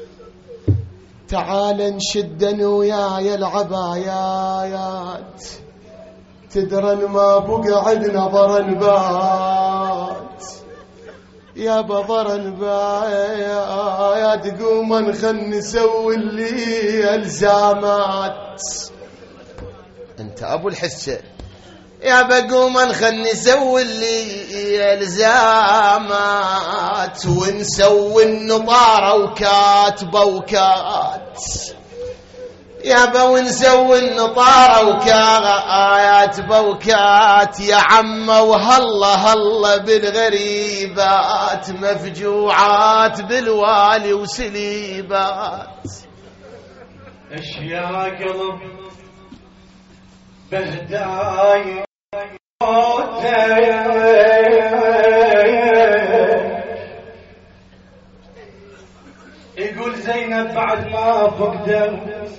تعال نشدن وياي العبايات، تدرن ما بقى عندنا ضرن بات، يا بضرن بايات، قوما خل نسوي اللي الزامات. انت ابو الحسه يا بقوما خل نسوي اللي الزامات، ونسوي النطاره وكاتبه وكات، يابا ونسوي النطاره وكات بوكات. يا عمه وهلا هلا بالغريبات، مفجوعات بالوالي وسليبات. اشياء قلب بهداي يقول زينب بعد ما فقدت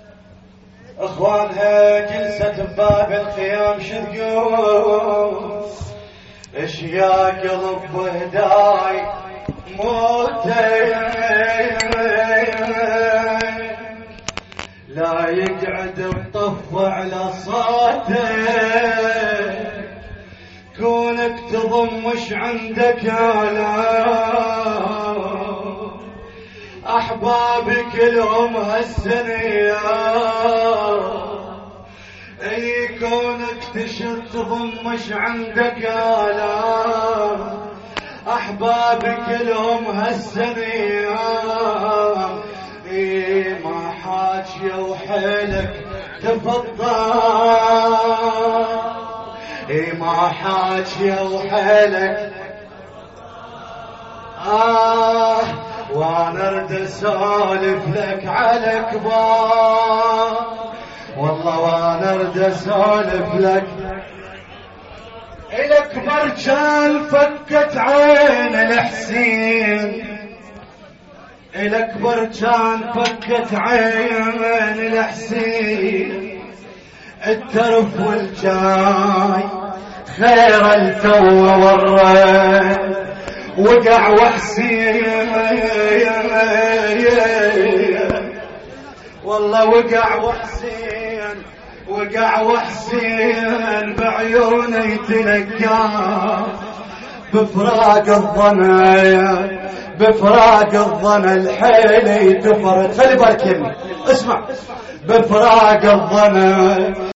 اخوانها جلست بباب الخيام شدقوا، ايش يا قلب بهداي موتين، لا يقعد بطف على صوتك، كونك تضمش عندك آلام، أحبابك لهم هالسنية، اي كونك تضمش عندك آلام، أحبابك لهم هالسنية، اي ما حاجة وحيلك تفضل، اي ما حاجة وحيلك وانا ارد اسولف لك على كبار، والله وانا ارد اسولف لك. الاكبر كان فكت عين الحسين، الاكبر كان فكت عين الحسين، الترف والجاي خير التو والرين، وقع وحسين والله وقع وحسين، وقع وحسين بعيوني تلقاه، بفراق الظن بفراق الظن الحيل يتفرد. خلي بالك اسمع، بفراق الظن